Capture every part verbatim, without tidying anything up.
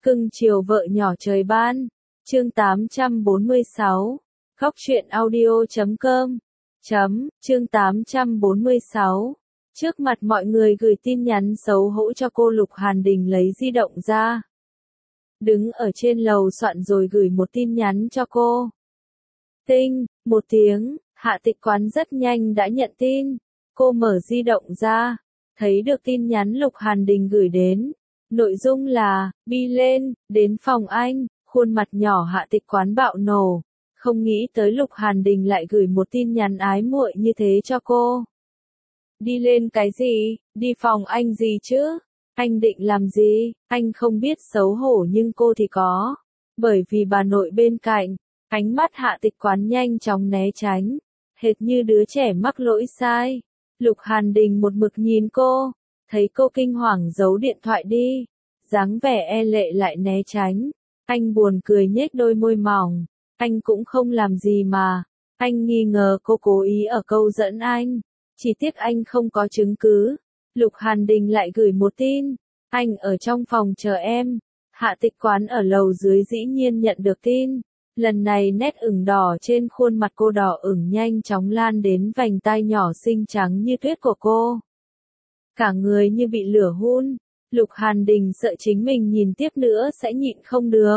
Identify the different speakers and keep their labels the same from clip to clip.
Speaker 1: Cưng chiều vợ nhỏ trời ban. Chương tám trăm bốn mươi sáu. Góc truyện audio chấm com. Chấm, chương tám trăm bốn mươi sáu. Trước mặt mọi người gửi tin nhắn xấu hổ cho cô Lục Hàn Đình lấy di động ra. Đứng ở trên lầu soạn rồi gửi một tin nhắn cho cô. Tinh, một tiếng, Hạ Tịch Quán rất nhanh đã nhận tin. Cô mở di động ra, thấy được tin nhắn Lục Hàn Đình gửi đến. Nội dung là, bi lên, đến phòng anh, khuôn mặt nhỏ Hạ Tịch Quán bạo nổ. Không nghĩ tới Lục Hàn Đình lại gửi một tin nhắn ái muội như thế cho cô. Đi lên cái gì, đi phòng anh gì chứ? Anh định làm gì? Anh không biết xấu hổ nhưng cô thì có. Bởi vì bà nội bên cạnh, ánh mắt Hạ Tịch Quán nhanh chóng né tránh. Hệt như đứa trẻ mắc lỗi sai. Lục Hàn Đình một mực nhìn cô. Thấy cô kinh hoàng giấu điện thoại đi. Dáng vẻ e lệ lại né tránh. Anh buồn cười nhếch đôi môi mỏng. Anh cũng không làm gì mà. Anh nghi ngờ cô cố ý ở câu dẫn anh. Chỉ tiếc anh không có chứng cứ. Lục Hàn Đình lại gửi một tin. Anh ở trong phòng chờ em. Hạ Tịch Quán ở lầu dưới dĩ nhiên nhận được tin. Lần này nét ửng đỏ trên khuôn mặt cô đỏ ửng nhanh chóng lan đến vành tai nhỏ xinh trắng như tuyết của cô. Cả người như bị lửa hun. Lục Hàn Đình sợ chính mình nhìn tiếp nữa sẽ nhịn không được.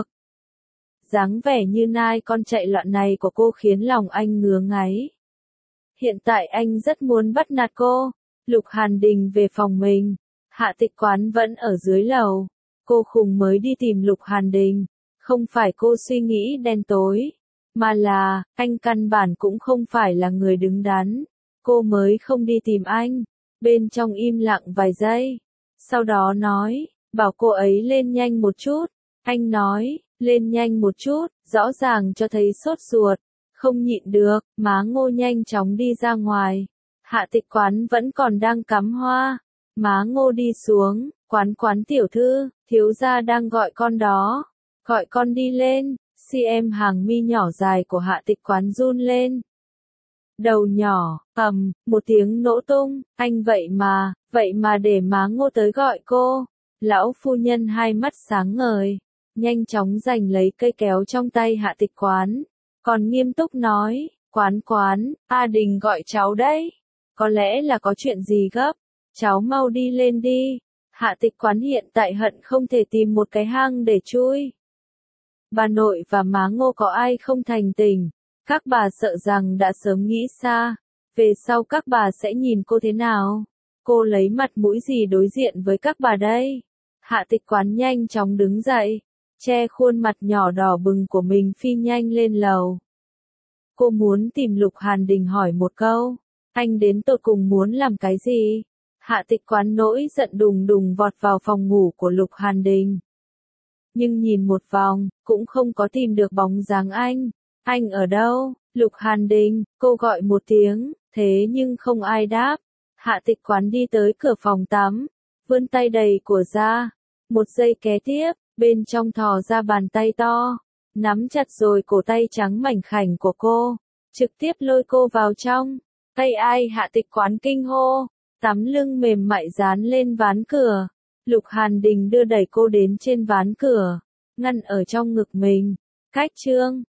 Speaker 1: Dáng vẻ như nai con chạy loạn này của cô khiến lòng anh ngứa ngáy. Hiện tại anh rất muốn bắt nạt cô. Lục Hàn Đình về phòng mình. Hạ Tịch Quán vẫn ở dưới lầu. Cô khùng mới đi tìm Lục Hàn Đình. Không phải cô suy nghĩ đen tối. Mà là, anh căn bản cũng không phải là người đứng đắn. Cô mới không đi tìm anh. Bên trong im lặng vài giây. Sau đó nói, bảo cô ấy lên nhanh một chút. Anh nói, lên nhanh một chút, rõ ràng cho thấy sốt ruột. Không nhịn được, má Ngô nhanh chóng đi ra ngoài. Hạ Tịch Quán vẫn còn đang cắm hoa. Má Ngô đi xuống, Quán Quán tiểu thư, thiếu gia đang gọi con đó. Gọi con đi lên. Si em hàng mi nhỏ dài của Hạ Tịch Quán run lên. Đầu nhỏ, ầm, một tiếng nổ tung. Anh vậy mà, vậy mà để má Ngô tới gọi cô. Lão phu nhân hai mắt sáng ngời. Nhanh chóng giành lấy cây kéo trong tay Hạ Tịch Quán. Còn nghiêm túc nói, Quán Quán, A Đình gọi cháu đấy. Có lẽ là có chuyện gì gấp. Cháu mau đi lên đi. Hạ Tịch Quán hiện tại hận không thể tìm một cái hang để chui. Bà nội và má Ngô có ai không thành tình. Các bà sợ rằng đã sớm nghĩ xa. Về sau các bà sẽ nhìn cô thế nào. Cô lấy mặt mũi gì đối diện với các bà đây. Hạ Tịch Quán nhanh chóng đứng dậy. Che khuôn mặt nhỏ đỏ bừng của mình phi nhanh lên lầu. Cô muốn tìm Lục Hàn Đình hỏi một câu. Anh đến tột cùng muốn làm cái gì? Hạ Tịch Quán nỗi giận đùng đùng vọt vào phòng ngủ của Lục Hàn Đình. Nhưng nhìn một vòng, cũng không có tìm được bóng dáng anh. Anh ở đâu? Lục Hàn Đình, cô gọi một tiếng, thế nhưng không ai đáp. Hạ Tịch Quán đi tới cửa phòng tắm, vươn tay đầy của ra. Một giây kế tiếp, bên trong thò ra bàn tay to, nắm chặt rồi cổ tay trắng mảnh khảnh của cô, trực tiếp lôi cô vào trong. Tay ai? Hạ Tịch Quán kinh hô, tắm lưng mềm mại dán lên ván cửa. Lục Hàn Đình đưa đẩy cô đến trên ván cửa, ngăn ở trong ngực mình. Cách chương